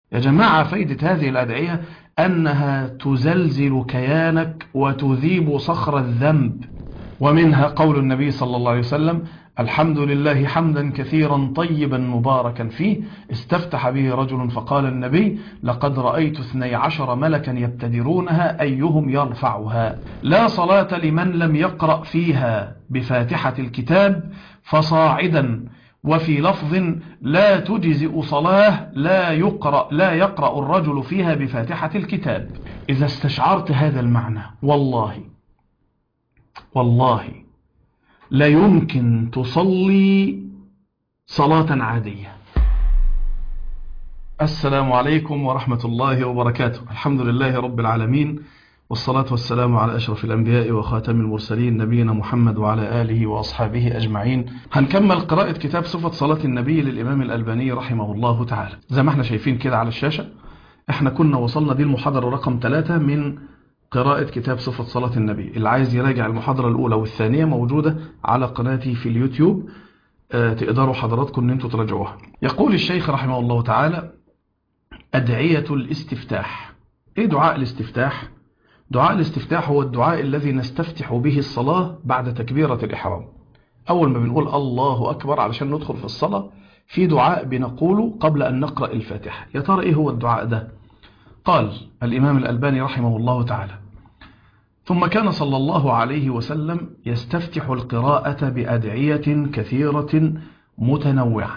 يا جماعة فايدة هذه الأدعية أنها تزلزل كيانك وتذيب صخر الذنب. ومنها قول النبي صلى الله عليه وسلم: الحمد لله حمدا كثيرا طيبا مباركا فيه، استفتح به رجل فقال النبي: لقد رأيت 12 ملكا يبتدرونها أيهم يرفعها. لا صلاة لمن لم يقرأ فيها بفاتحة الكتاب فصاعدا. وفي لفظ: لا تجزئ صلاة لا يقرأ الرجل فيها بفاتحة الكتاب. إذا استشعرت هذا المعنى والله لا يمكن تصلي صلاة عادية. السلام عليكم ورحمة الله وبركاته. الحمد لله رب العالمين، والصلاة والسلام على أشرف الأنبياء وخاتم المرسلين نبينا محمد وعلى آله وأصحابه أجمعين. هنكمل قراءة كتاب صفة صلاة النبي للإمام الألباني رحمه الله تعالى. زي ما احنا شايفين كده على الشاشة، احنا كنا وصلنا دي المحاضرة رقم 3 من قراءة كتاب صفة صلاة النبي. اللي عايز يراجع المحاضرة الأولى والثانية موجودة على قناتي في اليوتيوب، تقدروا حضراتكم ان انتوا تراجعوها. يقول الشيخ رحمه الله تعالى: أدعية الاستفتاح. ايه دعاء الاستفتاح؟ دعاء الاستفتاح هو الدعاء الذي نستفتح به الصلاة بعد تكبيرة الإحرام. أول ما بنقول الله أكبر علشان ندخل في الصلاة، في دعاء بنقوله قبل أن نقرأ الفاتحة. يا ترى إيه هو الدعاء ده؟ قال الإمام الألباني رحمه الله تعالى: ثم كان صلى الله عليه وسلم يستفتح القراءة بأدعية كثيرة متنوعة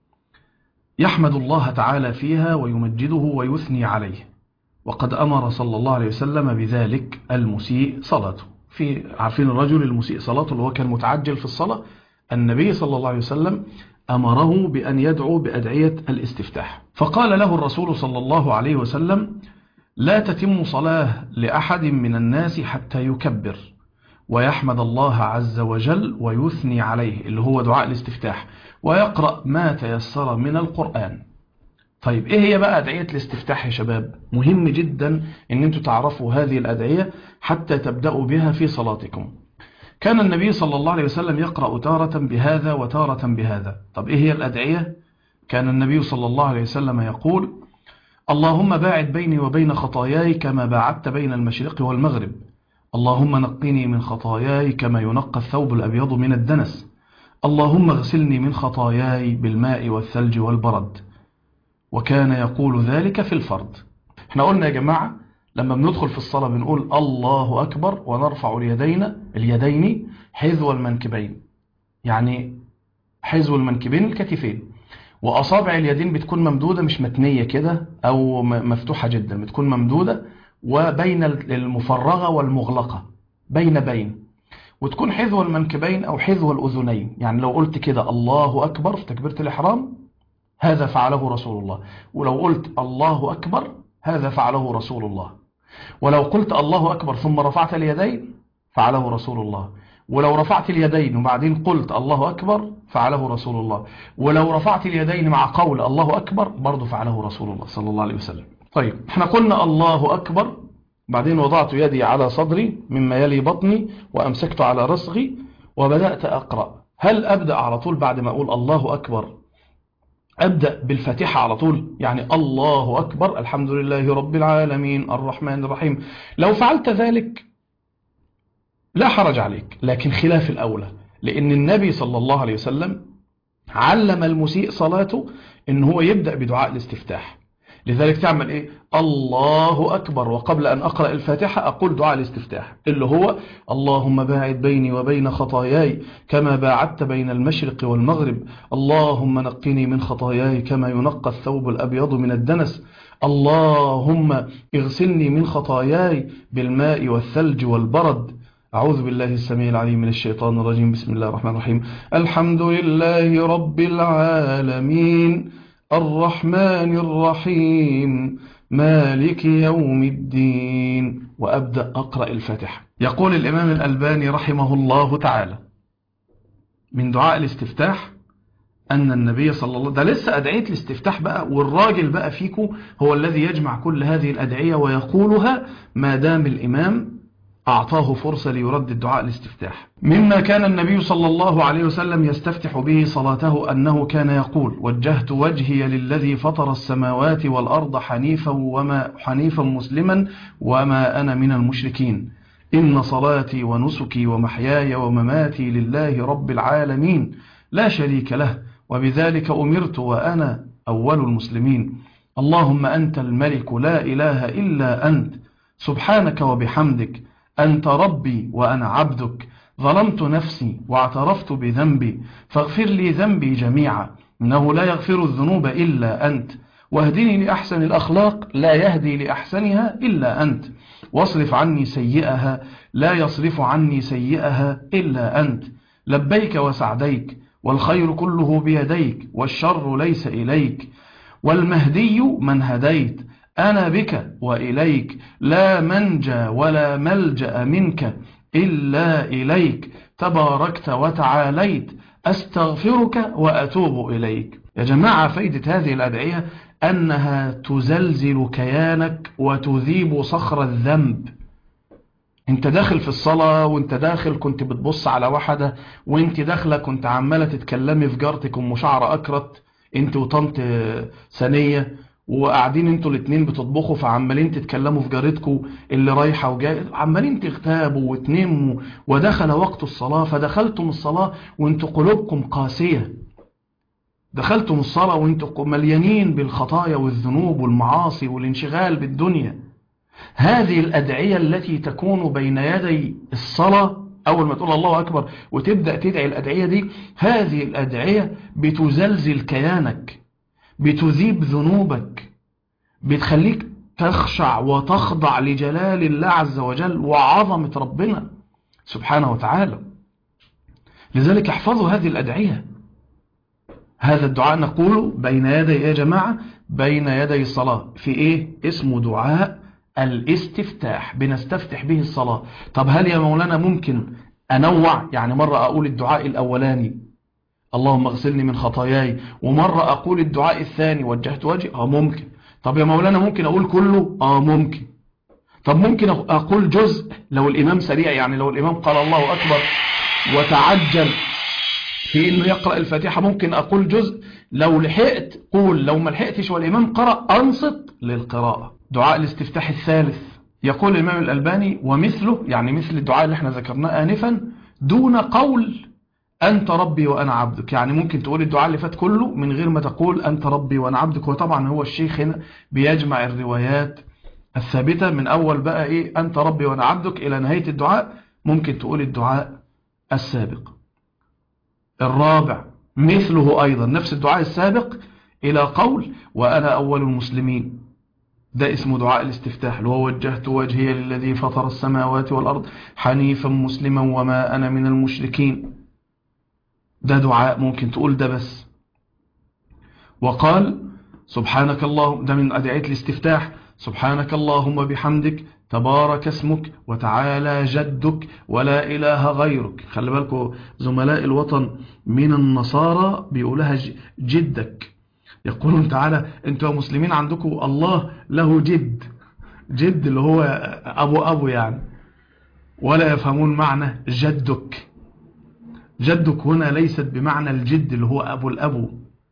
يحمد الله تعالى فيها ويمجده ويثني عليه، وقد أمر صلى الله عليه وسلم بذلك المسيء صلاته. عارفين الرجل المسيء صلاته اللي هو كان متعجل في الصلاة؟ النبي صلى الله عليه وسلم أمره بأن يدعو بأدعية الاستفتاح. فقال له الرسول صلى الله عليه وسلم: لا تتم صلاة لأحد من الناس حتى يكبر ويحمد الله عز وجل ويثني عليه، اللي هو دعاء الاستفتاح، ويقرأ ما تيسر من القرآن. طيب ايه هي بقى أدعية الاستفتاح يا شباب؟ مهم جدا ان انتوا تعرفوا هذه الأدعية حتى تبدأوا بها في صلاتكم. كان النبي صلى الله عليه وسلم يقرأ تارة بهذا وتارة بهذا. طب ايه هي الأدعية؟ كان النبي صلى الله عليه وسلم يقول: اللهم باعد بيني وبين خطاياي كما باعدت بين المشرق والمغرب، اللهم نقني من خطاياي كما ينقى الثوب الأبيض من الدنس، اللهم اغسلني من خطاياي بالماء والثلج والبرد. وكان يقول ذلك في الفرض. احنا قلنا يا جماعة لما بندخل في الصلاة بنقول الله أكبر ونرفع اليدين حذو المنكبين، يعني حذو المنكبين الكتفين، وأصابع اليدين بتكون ممدودة مش متنية كده أو مفتوحة جدا، بتكون ممدودة وبين المفرغة والمغلقة بين، وتكون حذو المنكبين أو حذو الأذنين. يعني لو قلت كده الله أكبر في تكبيرة الإحرام، هذا فعله رسول الله. ولو قلت الله أكبر، هذا فعله رسول الله. ولو قلت الله أكبر ثم رفعت اليدين، فعله رسول الله. ولو رفعت اليدين وبعدين قلت الله أكبر، فعله رسول الله. ولو رفعت اليدين مع قول الله أكبر، برضو فعله رسول الله صلى الله عليه وسلم. طيب احنا قلنا الله أكبر، بعدين وضعت يدي على صدري مما يلي بطني وأمسكت على رسغي وبدأت أقرأ. هل أبدأ على طول بعد ما أقول الله أكبر أبدأ بالفاتحة على طول؟ يعني الله أكبر الحمد لله رب العالمين الرحمن الرحيم. لو فعلت ذلك لا حرج عليك، لكن خلاف الأولى، لأن النبي صلى الله عليه وسلم علم المسيء صلاته إن هو يبدأ بدعاء الاستفتاح. لذلك تعمل إيه؟ الله أكبر، وقبل أن أقرأ الفاتحة أقول دعاء الاستفتاح اللي هو اللهم باعد بيني وبين خطاياي كما باعدت بين المشرق والمغرب، اللهم نقني من خطاياي كما ينقى الثوب الأبيض من الدنس، اللهم اغسلني من خطاياي بالماء والثلج والبرد. أعوذ بالله السميع العليم من الشيطان الرجيم. بسم الله الرحمن الرحيم. الحمد لله رب العالمين الرحمن الرحيم مالك يوم الدين. وأبدأ أقرأ الفاتحة. يقول الإمام الألباني رحمه الله تعالى من دعاء الاستفتاح أن النبي صلى الله عليه وسلم، ده لسه أدعية الاستفتاح بقى، والراجل بقى فيكو هو الذي يجمع كل هذه الأدعية ويقولها ما دام الإمام أعطاه فرصة ليردد دعاء الاستفتاح. مما كان النبي صلى الله عليه وسلم يستفتح به صلاته أنه كان يقول: وجهت وجهي للذي فطر السماوات والأرض حنيفا مسلما وما أنا من المشركين، إن صلاتي ونسكي ومحياي ومماتي لله رب العالمين لا شريك له وبذلك أمرت وأنا أول المسلمين. اللهم أنت الملك لا إله إلا أنت، سبحانك وبحمدك، أنت ربي وأنا عبدك، ظلمت نفسي واعترفت بذنبي فاغفر لي ذنبي جميعا، إنه لا يغفر الذنوب إلا أنت، واهدني لأحسن الأخلاق لا يهدي لأحسنها إلا أنت، واصرف عني سيئها لا يصرف عني سيئها إلا أنت، لبيك وسعديك والخير كله بيديك والشر ليس إليك، والمهدي من هديت، أنا بك وإليك، لا منجى ولا ملجأ منك إلا إليك، تباركت وتعاليت، أستغفرك وأتوب إليك. يا جماعة، فايدة هذه الأدعية أنها تزلزل كيانك وتذيب صخر الذنب. انت داخل في الصلاة وانت داخل كنت بتبص على واحدة، وانت داخلة كنت عمالة تتكلمي في جارتك ام شعر اكرت، انت وطنط ثانية، وقاعدين انتوا الاتنين بتطبخوا فعمالين تتكلموا في جارتكم اللي رايحة وجاية، عمالين تغتابوا وتنموا، ودخل وقت الصلاة فدخلتم الصلاة وانتوا قلوبكم قاسية، دخلتم الصلاة وانتوا مليانين بالخطايا والذنوب والمعاصي والانشغال بالدنيا. هذه الأدعية التي تكون بين يدي الصلاة، أول ما تقول الله أكبر وتبدأ تدعي الأدعية دي، هذه الأدعية بتزلزل كيانك، بتذيب ذنوبك، بتخليك تخشع وتخضع لجلال الله عز وجل وعظمة ربنا سبحانه وتعالى. لذلك احفظوا هذه الأدعية. هذا الدعاء نقوله بين يدي يا جماعة، بين يدي الصلاة، في إيه؟ اسمه دعاء الاستفتاح، بنستفتح به الصلاة. طب هل يا مولانا ممكن أنوع؟ يعني مرة أقول الدعاء الأولاني اللهم اغسلني من خطاياي، ومرة أقول الدعاء الثاني وجهت وجهي؟ ممكن. طب يا مولانا ممكن أقول كله؟ ممكن. طب ممكن أقول جزء لو الإمام سريع، يعني لو الإمام قال الله أكبر وتعجل في إنه يقرأ الفاتحة ممكن أقول جزء، لو لحقت قول، لو ما لحقتش والإمام قرأ أنصت للقراءة. دعاء الاستفتاح الثالث يقول الإمام الألباني: ومثله، يعني مثل الدعاء اللي احنا ذكرناه آنفا، دون قول أنت ربي وأنا عبدك. يعني ممكن تقول الدعاء اللي فات كله من غير ما تقول أنت ربي وأنا عبدك. وطبعا هو الشيخ هنا بيجمع الروايات الثابتة من أول بقى إيه أنت ربي وأنا عبدك إلى نهاية الدعاء، ممكن تقول الدعاء السابق. الرابع مثله أيضا نفس الدعاء السابق إلى قول وأنا أول المسلمين، ده اسمه دعاء الاستفتاح، اللي هو وجهت وجهي للذي فطر السماوات والأرض حنيفا مسلما وما أنا من المشركين. ده دعاء ممكن تقول ده بس. وقال سبحانك اللهم، ده من أدعية الاستفتاح، سبحانك اللهم بحمدك، تبارك اسمك وتعالى جدك ولا إله غيرك. خلي بالكم زملاء الوطن من النصارى بيقولها جدك، يقولون تعالى انتوا مسلمين عندكم الله له جد، جد اللي هو أبو يعني، ولا يفهمون معنى جدك. جدك هنا ليست بمعنى الجد اللي هو أبو الأبو.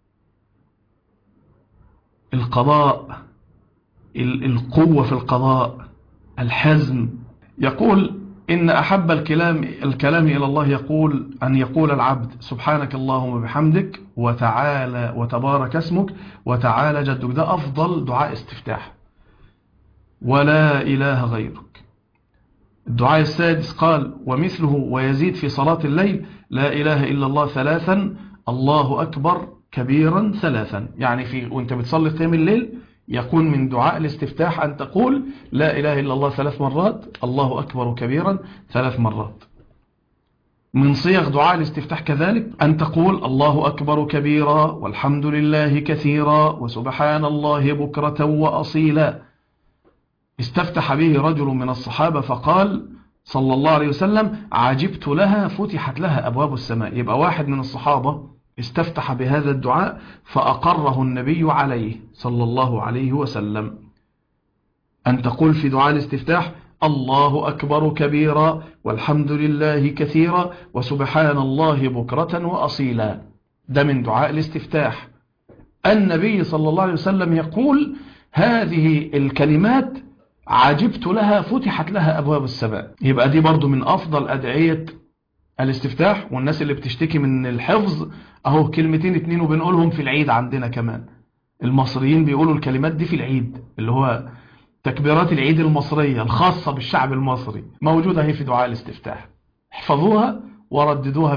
القضاء، القوة في القضاء، الحزم. يقول إن أحب الكلام إلى الله يقول أن يقول العبد سبحانك اللهم بحمدك وتعالى وتبارك اسمك وتعالى جدك. ده أفضل دعاء استفتاح، ولا إله غيرك. الدعاء السادس قال ومثله ويزيد في صلاة الليل لا إله إلا الله ثلاثا، الله أكبر كبيرا ثلاثا. يعني وانت بتصلي قيام الليل يكون من دعاء الاستفتاح أن تقول لا إله إلا الله 3 مرات، الله أكبر كبيرا 3 مرات. من صيغ دعاء الاستفتاح كذلك أن تقول الله أكبر كبيرا والحمد لله كثيرا وسبحان الله بكرة وأصيلا. استفتح به رجل من الصحابة فقال صلى الله عليه وسلم عجبت لها فتحت لها أبواب السماء. يبقى واحد من الصحابة استفتح بهذا الدعاء فأقره النبي عليه صلى الله عليه وسلم. أن تقول في دعاء الاستفتاح الله أكبر كبيرا والحمد لله كثيرا وسبحان الله بكرة وأصيلا. ده من دعاء الاستفتاح. النبي صلى الله عليه وسلم يقول هذه الكلمات عجبت لها فتحت لها أبواب السماء. يبقى دي برضو من أفضل أدعية الاستفتاح. والناس اللي بتشتكي من الحفظ أهو كلمتين اتنين وبنقولهم في العيد عندنا كمان. المصريين بيقولوا الكلمات دي في العيد، اللي هو تكبيرات العيد المصرية الخاصة بالشعب المصري، موجودة هي في دعاء الاستفتاح. احفظوها ورددوها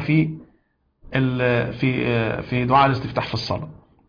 في دعاء الاستفتاح في الصلاة.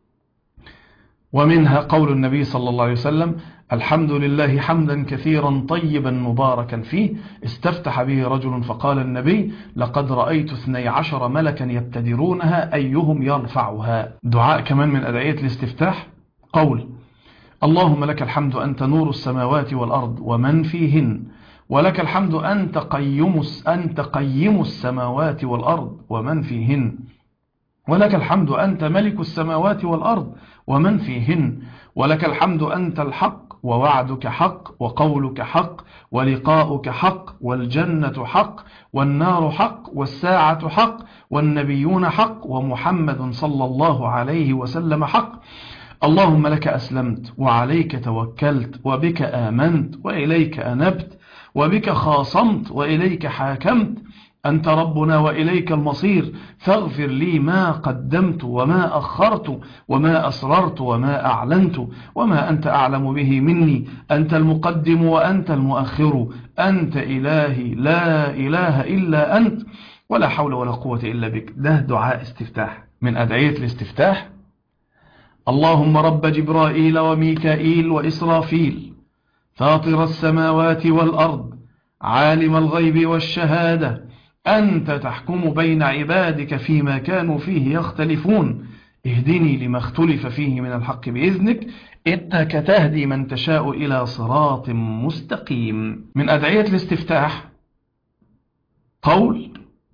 ومنها قول النبي صلى الله عليه وسلم الحمد لله حمدا كثيرا طيبا مباركا فيه استفتح به رجل فقال النبي لقد رأيت 12 ملكا يبتدرونها أيهم يرفعها. دعاء كمان من أدعية الاستفتاح قول اللهم لك الحمد أنت نور السماوات والأرض ومن فيهن ولك الحمد أنت قيم السماوات والأرض ومن فيهن ولك الحمد أنت ملك السماوات والأرض ومن فيهن ولك الحمد أنت الحق ووعدك حق وقولك حق ولقاؤك حق والجنة حق والنار حق والساعة حق والنبيون حق ومحمد صلى الله عليه وسلم حق. اللهم لك أسلمت وعليك توكلت وبك آمنت وإليك أنبت وبك خاصمت وإليك حاكمت أنت ربنا وإليك المصير فاغفر لي ما قدمت وما أخرت وما أسررت وما أعلنت وما أنت أعلم به مني أنت المقدم وأنت المؤخر أنت إلهي لا إله إلا أنت ولا حول ولا قوة إلا بك. ده دعاء استفتاح من أدعية الاستفتاح. اللهم رب جبرائيل وميكائيل وإسرافيل فاطر السماوات والأرض عالم الغيب والشهادة أنت تحكم بين عبادك فيما كانوا فيه يختلفون اهدني لما اختلف فيه من الحق بإذنك إنك تهدي من تشاء إلى صراط مستقيم. من أدعية الاستفتاح قول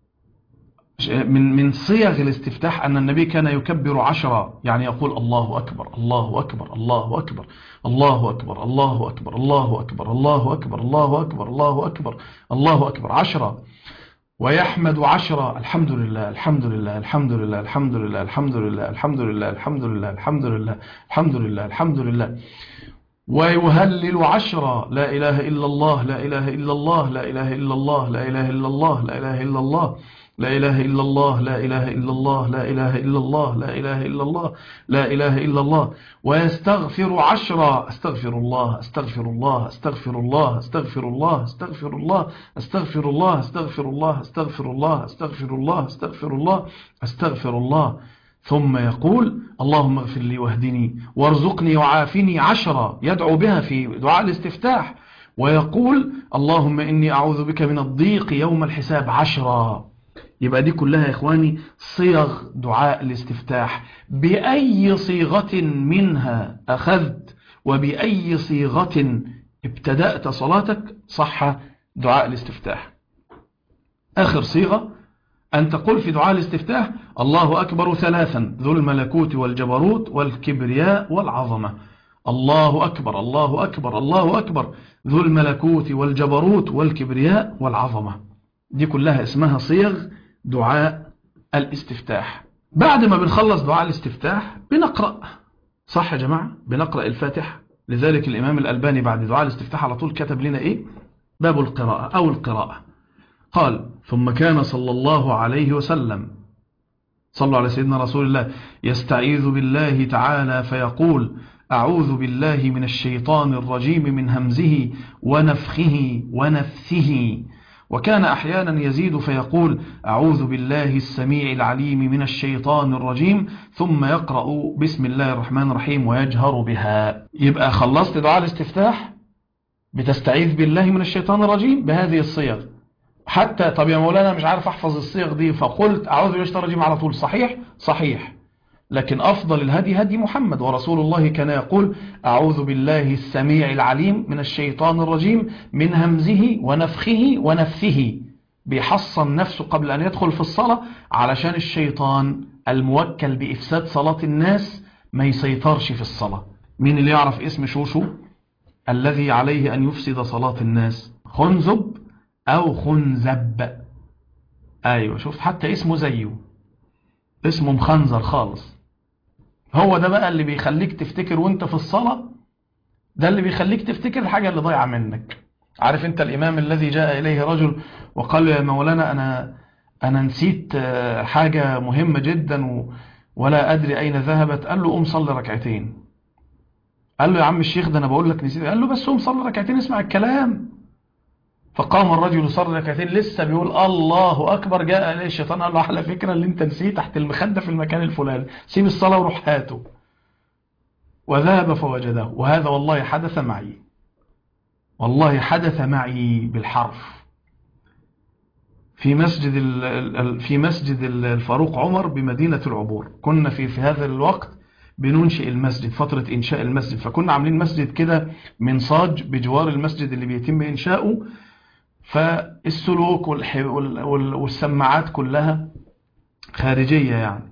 من صيغ الاستفتاح أن النبي كان يكبر 10، يعني يقول الله أكبر الله أكبر الله أكبر الله أكبر الله أكبر الله أكبر الله أكبر الله أكبر الله أكبر الله أكبر 10، ويحمد 10 الحمد لله الحمد لله الحمد لله الحمد لله الحمد لله الحمد لله الحمد لله الحمد لله الحمد لله الحمد لله، ويهلل 10 لا إله إلا الله لا إله إلا الله لا إله إلا الله لا إله إلا الله لا إله إلا الله لا إله إلا الله لا إله إلا الله لا إله إلا الله لا إله إلا الله لا إله إلا الله، ويستغفر 10 أستغفر الله أستغفر الله أستغفر الله أستغفر الله أستغفر الله أستغفر الله أستغفر الله أستغفر الله أستغفر الله أستغفر الله أستغفر الله، ثم يقول اللهم اغفر لي واهدني وارزقني وعافني 10 يدعو بها في دعاء الاستفتاح، ويقول اللهم إني أعوذ بك من الضيق يوم الحساب 10. يبقى دي كلها يا إخواني صيغ دعاء الاستفتاح، بأي صيغة منها أخذت وبأي صيغة ابتدأت صلاتك صح دعاء الاستفتاح. آخر صيغة أن تقول في دعاء الاستفتاح الله أكبر 3 ذو الملكوت والجبروت والكبرياء والعظمة. الله أكبر الله أكبر الله أكبر ذو الملكوت والجبروت والكبرياء والعظمة. دي كلها اسمها صيغ دعاء الاستفتاح. بعد ما بنخلص دعاء الاستفتاح بنقرأ، صح يا جماعة؟ بنقرأ الفاتحة. لذلك الإمام الألباني بعد دعاء الاستفتاح على طول كتب لنا إيه؟ باب القراءة أو القراءة. قال ثم كان صلى الله عليه وسلم صلوا على سيدنا رسول الله يستعيذ بالله تعالى فيقول أعوذ بالله من الشيطان الرجيم من همزه ونفخه ونفثه، وكان أحيانا يزيد فيقول أعوذ بالله السميع العليم من الشيطان الرجيم ثم يقرأ بسم الله الرحمن الرحيم ويجهر بها. يبقى خلصت دعاء الاستفتاح بتستعيذ بالله من الشيطان الرجيم بهذه الصيغ. حتى طب يا مولانا مش عارف أحفظ الصيغ دي فقلت أعوذ بالله من الشيطان الرجيم على طول، صحيح؟ صحيح، لكن أفضل الهدي هدي محمد، ورسول الله كان يقول أعوذ بالله السميع العليم من الشيطان الرجيم من همزه ونفخه ونفثه، بيحصن نفسه قبل أن يدخل في الصلاة علشان الشيطان الموكل بإفساد صلاة الناس ما يسيطرش في الصلاة. مين اللي يعرف اسم شوشو الذي عليه أن يفسد صلاة الناس؟ خنزب أو خنزب. أيوة، شوف حتى اسمه زيه، اسمه مخنزر خالص. هو ده بقى اللي بيخليك تفتكر وانت في الصلاة، ده اللي بيخليك تفتكر الحاجة اللي ضايعة منك. عارف انت الإمام الذي جاء إليه رجل وقال له: يا مولانا أنا نسيت حاجة مهمة جدا ولا أدري أين ذهبت. قال له: قوم صلي ركعتين. قال له: يا عم الشيخ، ده أنا بقول لك نسيت. قال له: بس قوم صلي ركعتين، اسمع الكلام. فقام الرجل يصلي ركعتين، لسه بيقول الله أكبر، جاء إليه الشيطان قال له: على فكرة اللي انت نسيه تحت المخدة في المكان الفلاني، سيب الصلاة وروح هاته. وذهب فوجده. وهذا والله حدث معي، والله حدث معي بالحرف، في مسجد الفاروق عمر بمدينة العبور. كنا في هذا الوقت بننشئ المسجد، فترة إنشاء المسجد، فكنا عاملين مسجد كده من صاج بجوار المسجد اللي بيتم إنشاؤه، فالسلوك والسماعات كلها خارجية يعني.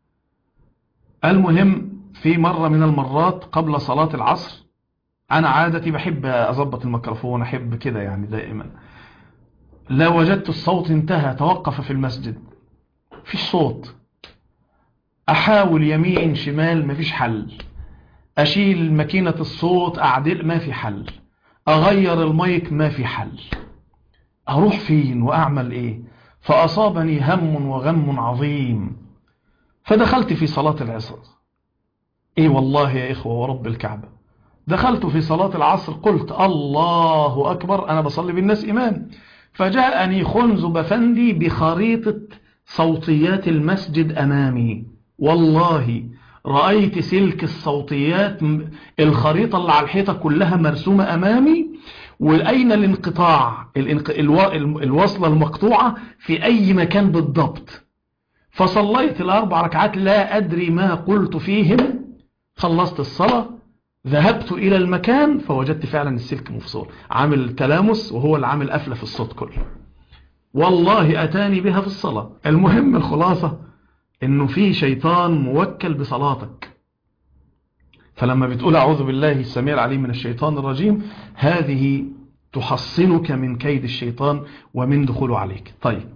المهم، في مرة من المرات قبل صلاة العصر، أنا عادتي بحب أضبط الميكروفون، أحب كده يعني دائما. لا وجدت الصوت انتهى، توقف في المسجد، فيش صوت. أحاول يمين شمال، مفيش حل. أشيل ماكينة الصوت، أعدل، ما في حل. أغير المايك، ما في حل. أروح فين وأعمل إيه؟ فأصابني هم وغم عظيم، فدخلت في صلاة العصر. إيه والله يا إخوة ورب الكعبة، دخلت في صلاة العصر، قلت الله أكبر، أنا بصلي بالناس إمام، فجاءني خنزب فندي بخريطة صوتيات المسجد أمامي. والله رأيت سلك الصوتيات، الخريطة اللي على الحيطة كلها مرسومة أمامي، وأين الانقطاع، الوصلة المقطوعة في أي مكان بالضبط. فصليت الأربع ركعات لا أدري ما قلت فيهم. خلصت الصلاة، ذهبت إلى المكان فوجدت فعلا السلك مفصول، عامل تلامس، وهو اللي عامل قفلة في الصوت كله. والله أتاني بها في الصلاة. المهم الخلاصة إنه في شيطان موكل بصلاتك، فلما بتقول أعوذ بالله السميع العليم من الشيطان الرجيم، هذه تحصنك من كيد الشيطان ومن دخوله عليك. طيب،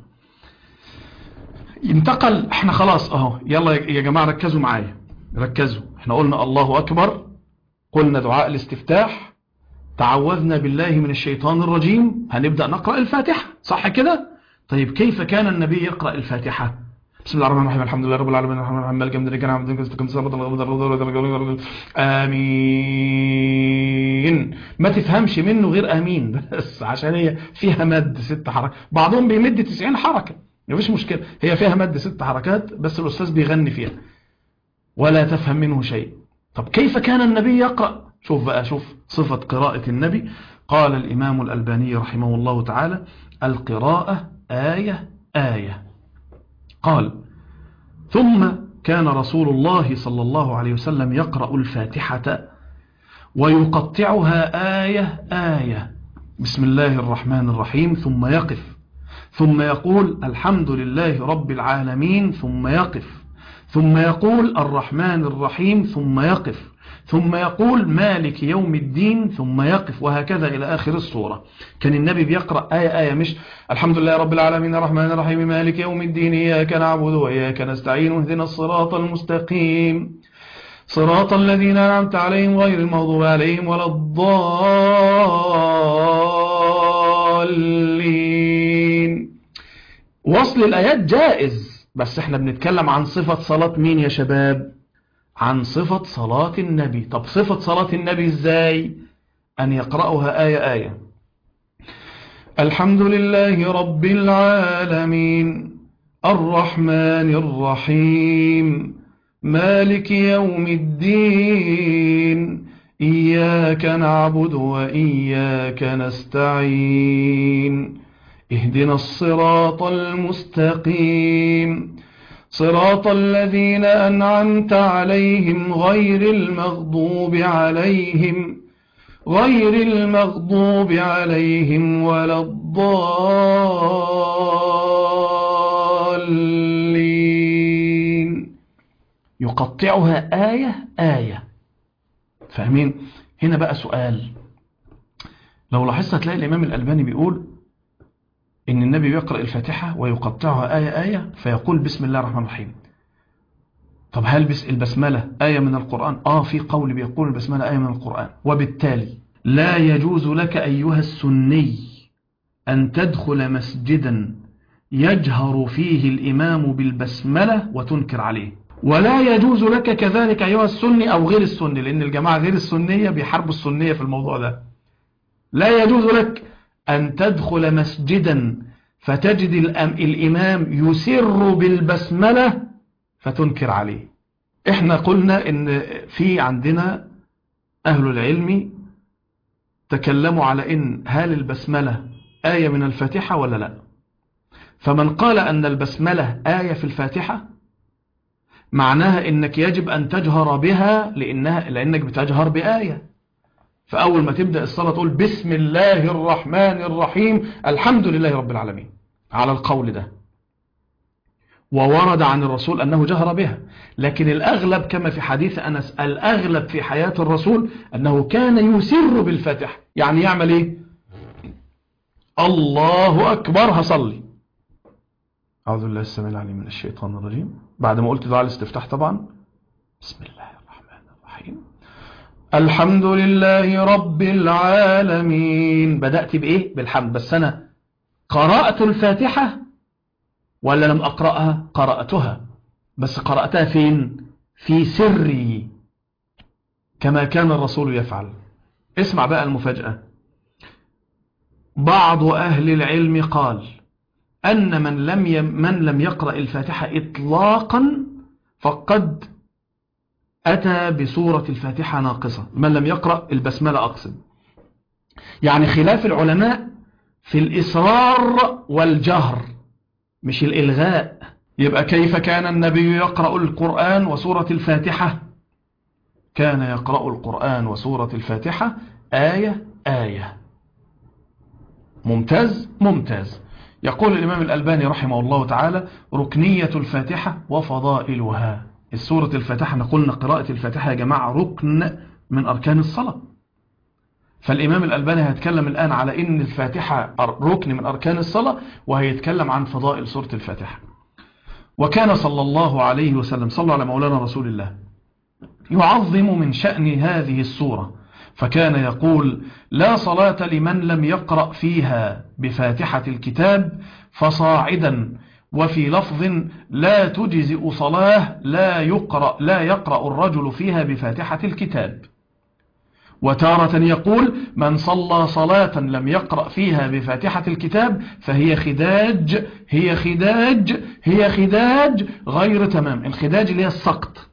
ينتقل، احنا خلاص اهو، يلا يا جماعة ركزوا معايا، ركزوا. احنا قلنا الله أكبر، قلنا دعاء الاستفتاح، تعوذنا بالله من الشيطان الرجيم، هنبدأ نقرأ الفاتحة، صح كده؟ طيب، كيف كان النبي يقرأ الفاتحة؟ بسم الله الرحمن الرحيم، الحمد لله رب العالمين، الرحمن الرحيم، مالك يوم الدين، آمين. ما تفهمش منه غير آمين بس، عشان هي فيها مد 6 حركات، بعضهم بيمد 90 حركة، مفيش مشكلة، هي فيها مد 6 حركات بس الأستاذ بيغني فيها ولا تفهم منه شيء. طب كيف كان النبي يقرأ؟ شوف بقى، شوف صفة قراءة النبي. قال الإمام الألباني رحمه الله تعالى: القراءة آية آية. قال: ثم كان رسول الله صلى الله عليه وسلم يقرأ الفاتحة ويقطعها آية آية، بسم الله الرحمن الرحيم، ثم يقف، ثم يقول الحمد لله رب العالمين، ثم يقف، ثم يقول الرحمن الرحيم، ثم يقف، ثم يقول مالك يوم الدين، ثم يقف، وهكذا إلى آخر السورة. كان النبي بيقرأ آية آية، مش الحمد لله رب العالمين الرحمن الرحيم مالك يوم الدين إياك نعبد وإياك نستعين اهدنا الصراط المستقيم صراط الذين أنعمت عليهم غير المغضوب عليهم ولا الضالين. وصل الآيات جائز، بس احنا بنتكلم عن صفة صلاة مين يا شباب؟ عن صفة صلاة النبي. طب صفة صلاة النبي ازاي؟ أن يقرأها آية آية. الحمد لله رب العالمين الرحمن الرحيم مالك يوم الدين إياك نعبد وإياك نستعين اهدنا الصراط المستقيم صراط الذين أنعمت عليهم غير المغضوب عليهم ولا الضالين. يقطعها آية آية. فاهمين؟ هنا بقى سؤال: لو لاحظت هتلاقي الإمام الألباني بيقول إن النبي يقرأ الفاتحة ويقطعها آية آية فيقول بسم الله الرحمن الرحيم. طب هل البسملة آية من القرآن؟ في قول بيقول البسملة آية من القرآن، وبالتالي لا يجوز لك أيها السني أن تدخل مسجدا يجهر فيه الإمام بالبسملة وتنكر عليه، ولا يجوز لك كذلك أيها السني أو غير السني، لأن الجماعة غير السنية بيحاربوا السنية في الموضوع ده. لا يجوز لك أن تدخل مسجدا فتجد الإمام يسر بالبسملة فتنكر عليه. احنا قلنا ان في عندنا أهل العلم تكلموا على ان هل البسملة آية من الفاتحة ولا لا. فمن قال أن البسملة آية في الفاتحة معناها انك يجب أن تجهر بها لأنك بتجهر بآية. فأول ما تبدأ الصلاة تقول بسم الله الرحمن الرحيم الحمد لله رب العالمين على القول ده، وورد عن الرسول أنه جهر بها. لكن الأغلب كما في حديث أنس، الأغلب في حياة الرسول أنه كان يسر بالفاتحة. يعني يعمل إيه؟ الله أكبر هصلي، أعوذ بالله السميع العليم من الشيطان الرجيم، بعد ما قلت دعاء الاستفتاح طبعا بسم الله الرحمن الرحيم الحمد لله رب العالمين. بدأت بإيه؟ بالحمد. بس أنا قرأت الفاتحة ولا لم أقرأها؟ قرأتها، بس قرأتها فين؟ في سري كما كان الرسول يفعل. اسمع بقى المفاجأة. بعض أهل العلم قال أن من لم يقرأ الفاتحة إطلاقا فقد أتى بسورة الفاتحة ناقصة. من لم يقرأ البسملة أقصد، يعني خلاف العلماء في الإصرار والجهر مش الإلغاء. يبقى كيف كان النبي يقرأ القرآن وسورة الفاتحة؟ كان يقرأ القرآن وسورة الفاتحة آية آية. ممتاز ممتاز. يقول الإمام الألباني رحمه الله تعالى ركنية الفاتحة وفضائلها. السورة الفاتحة نقولنا قراءة الفاتحة يا جماعة ركن من أركان الصلاة. فالإمام الألباني هيتكلم الآن على إن الفاتحة ركن من أركان الصلاة، وهيتكلم عن فضائل سورة الفاتحة. وكان صلى الله عليه وسلم صلى على مولانا رسول الله يعظم من شأن هذه السورة، فكان يقول لا صلاة لمن لم يقرأ فيها بفاتحة الكتاب فصاعدا، وفي لفظ لا تجزئ صلاة لا يقرأ الرجل فيها بفاتحة الكتاب. وتارة يقول من صلى صلاة لم يقرأ فيها بفاتحة الكتاب فهي خداج هي خداج غير تمام. الخداج اللي هي السقط،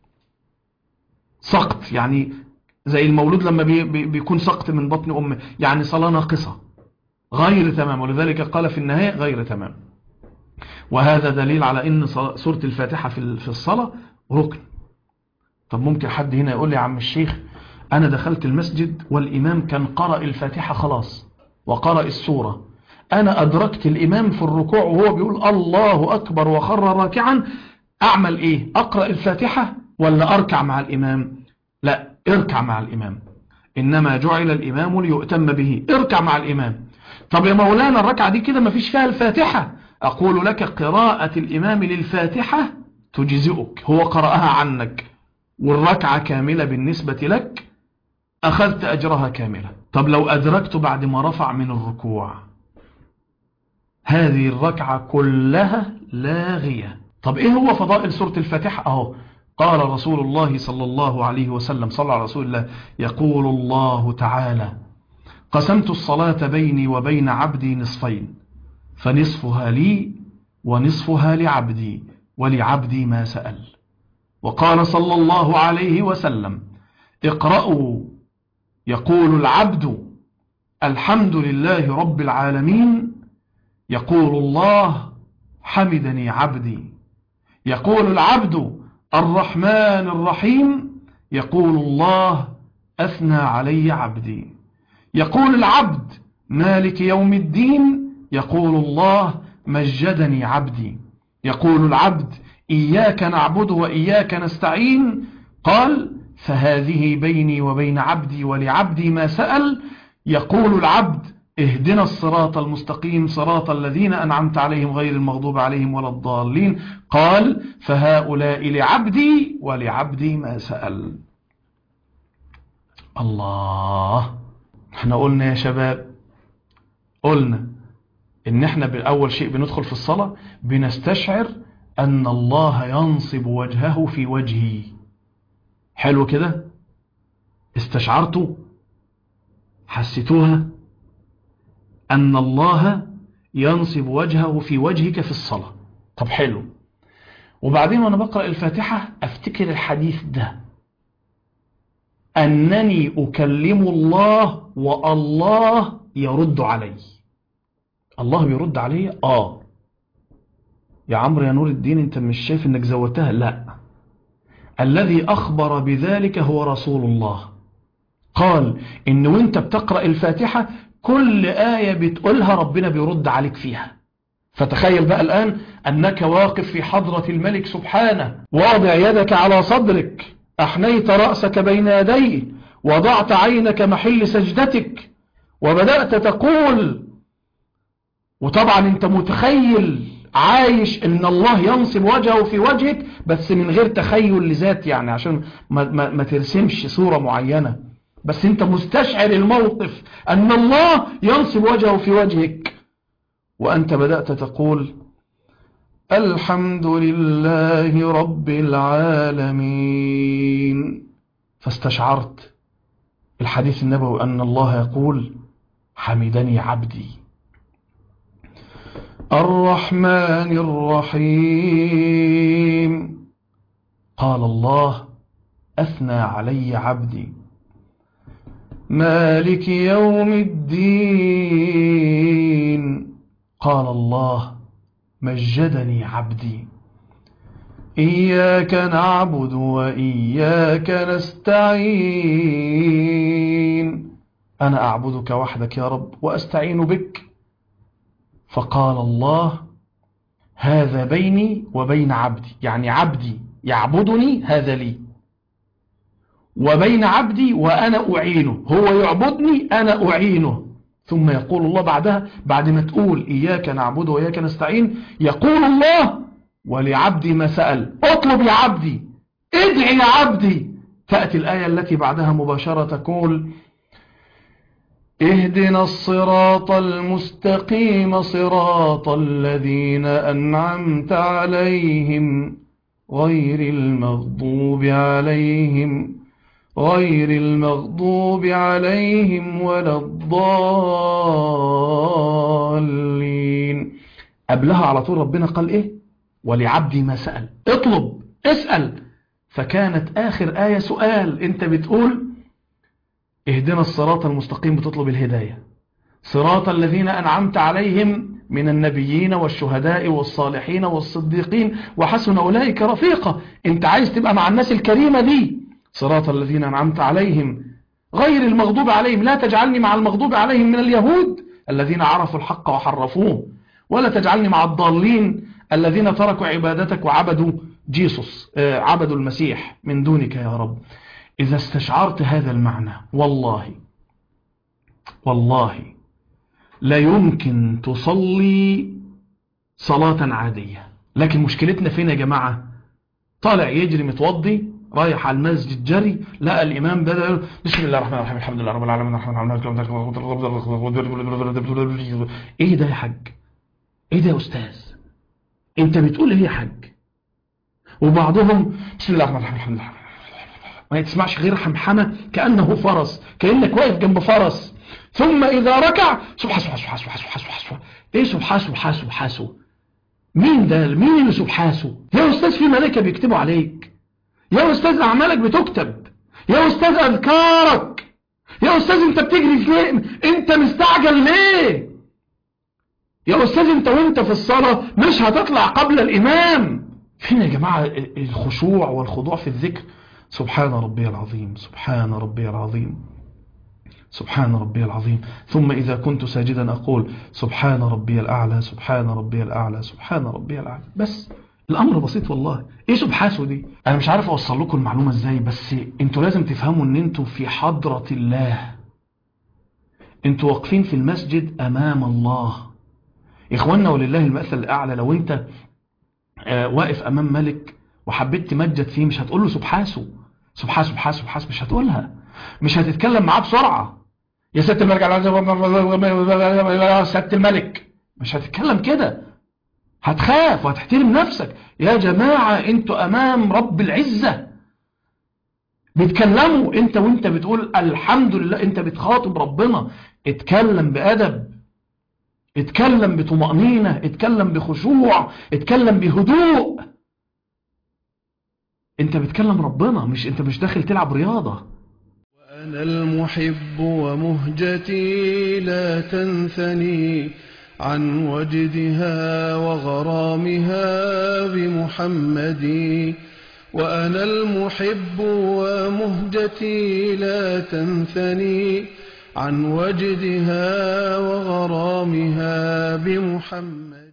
سقط يعني زي المولود لما بيكون سقط من بطن أمه، يعني صلاة ناقصة غير تمام. ولذلك قال في النهاية غير تمام. وهذا دليل على أن سورة الفاتحة في الصلاة ركن. طب ممكن حد هنا يقول لي يا عم الشيخ أنا دخلت المسجد والإمام كان قرأ الفاتحة خلاص وقرأ السورة، أنا أدركت الإمام في الركوع وهو بيقول الله أكبر وخر راكعا، أعمل إيه؟ أقرأ الفاتحة ولا أركع مع الإمام؟ لا، اركع مع الإمام، إنما جعل الإمام ليؤتم به، اركع مع الإمام. طب يا مولانا الركعة دي كده ما فيش فيها الفاتحة. أقول لك قراءة الإمام للفاتحة تجزئك، هو قرأها عنك والركعة كاملة بالنسبة لك، أخذت أجرها كاملة. طب لو أدركت بعد ما رفع من الركوع، هذه الركعة كلها لاغية. طب إيه هو فضائل سورة الفاتحة؟ أهو قال رسول الله صلى الله عليه وسلم صلى على رسول الله يقول الله تعالى قسمت الصلاة بيني وبين عبدي نصفين، فنصفها لي ونصفها لعبدي ولعبدي ما سأل. وقال صلى الله عليه وسلم اقرأوا يقول العبد الحمد لله رب العالمين، يقول الله حمدني عبدي. يقول العبد الرحمن الرحيم، يقول الله أثنى علي عبدي. يقول العبد مالك يوم الدين، يقول الله مجدني عبدي. يقول العبد إياك نعبد وإياك نستعين، قال فهذه بيني وبين عبدي ولعبدي ما سأل. يقول العبد اهدنا الصراط المستقيم صراط الذين أنعمت عليهم غير المغضوب عليهم ولا الضالين، قال فهؤلاء لعبدي ولعبدي ما سأل. الله. احنا قلنا يا شباب، قلنا ان احنا بأول شيء بندخل في الصلاة بنستشعر ان الله ينصب وجهه في وجهي. حلو كده؟ استشعرتوا؟ حسيتوها؟ أن الله ينصب وجهه في وجهك في الصلاة. طب حلو. وبعدين وأنا بقرأ الفاتحة أفتكر الحديث ده، أنني أكلم الله والله يرد علي. الله بيرد علي؟ يا عمرو يا نور الدين، انت مش شايف انك زودتها؟ لا، الذي أخبر بذلك هو رسول الله. قال إن وانت بتقرأ الفاتحة كل آية بتقولها ربنا بيرد عليك فيها. فتخيل بقى الآن أنك واقف في حضرة الملك سبحانه، واضع يدك على صدرك، أحنيت رأسك بين يديه، وضعت عينك محل سجدتك، وبدأت تقول. وطبعا انت متخيل عايش ان الله ينصب وجهه في وجهك، بس من غير تخيل لذات، يعني عشان ما ترسمش صورة معينة، بس انت مستشعر الموقف ان الله ينصب وجهه في وجهك، وانت بدأت تقول الحمد لله رب العالمين. فاستشعرت الحديث النبوي أن الله يقول حمدني عبدي. الرحمن الرحيم، قال الله أثنى علي عبدي. مالك يوم الدين، قال الله مجدني عبدي. إياك نعبد وإياك نستعين، أنا أعبدك وحدك يا رب وأستعين بك. فقال الله هذا بيني وبين عبدي، يعني عبدي يعبدني هذا لي، وبين عبدي وأنا أعينه، هو يعبدني أنا أعينه. ثم يقول الله بعدها، بعد ما تقول إياك نعبد وإياك نستعين، يقول الله ولعبدي ما سأل. اطلب يا عبدي، ادعي يا عبدي. تأتي الآية التي بعدها مباشرة تقول اهدنا الصراط المستقيم صراط الذين أنعمت عليهم غير المغضوب عليهم ولا الضالين. قبلها على طول ربنا قال ايه؟ ولعبدي ما سأل. اطلب، اسأل. فكانت آخر آية سؤال. انت بتقول اهدنا الصراط المستقيم، بتطلب الهداية، صراط الذين أنعمت عليهم من النبيين والشهداء والصالحين والصديقين وحسن أولئك رفيقا. انت عايز تبقى مع الناس الكريمة دي. صراط الذين أنعمت عليهم غير المغضوب عليهم، لا تجعلني مع المغضوب عليهم من اليهود الذين عرفوا الحق وحرفوه، ولا تجعلني مع الضالين الذين تركوا عبادتك وعبدوا جيسوس، عبدوا المسيح من دونك يا رب. إذا استشعرت هذا المعنى، والله لا يمكن تصلي صلاة عادية. لكن مشكلتنا فين يا جماعة؟ طالع يجري متوضي رايح على المسجد جري، لقى الإمام بدأ يقول بسم الله الرحمن الرحيم الحمد لله رب العالمين الرحمن. ايه ده يا حاج؟ ايه ده يا أستاذ؟ انت بتقول ايه يا حاج؟ وبعضهم بسم الله الرحمن الرحيم الحمد لله، ما يتسمعش غير حمحمة كأنه فرس، كأنك واقف جنب فرس. ثم إذا ركع سبحاسه. ايه سبحاسه؟ مين ده؟ مين اللي سبحاسه؟ يا أستاذ في ملائكة بيكتبوا عليك، يا أستاذ أعمالك بتكتب، يا أستاذ أذكارك، يا أستاذ انت بتجري ليه؟ انت مستعجل ليه؟ يا أستاذ انت وانت في الصلاة مش هتطلع قبل الإمام. فين يا جماعة الخشوع والخضوع في الذكر؟ سبحان ربي العظيم، سبحان ربي العظيم، سبحان ربي العظيم. ثم إذا كنت ساجدا أقول سبحان ربي الأعلى، سبحان ربي الأعلى، سبحان ربي الأعلى. بس الأمر بسيط والله. إيه سبحاسه دي؟ أنا مش عارف أوصل لكم المعلومة إزاي، بس أنتوا لازم تفهموا أن أنتوا في حضرة الله. انتوا واقفين في المسجد امام الله يا اخوانا، ولله المثل الاعلى. لو انت واقف امام ملك وحبيت تمجد فيه، مش هتقول له سبحاسه سبحاسه سبحاسه سبحاسه، مش هتقولها، مش هتتكلم معاه بسرعة يا سيادة الملك يا سيادة الملك، مش هتتكلم كده، هتخاف وهتحترم نفسك. يا جماعة انتوا امام رب العزة، بتكلموا انت وانت بتقول الحمد لله، انت بتخاطب ربنا. اتكلم بأدب، اتكلم بطمأنينة، اتكلم بخشوع، اتكلم بهدوء. انت بتكلم ربنا، انت مش داخل تلعب رياضة. وأنا المحب ومهجتي لا تنثني عن وجدها وغرامها بمحمد. وأنا المحب ومهجتي لا تنثني عن وجدها وغرامها بمحمد.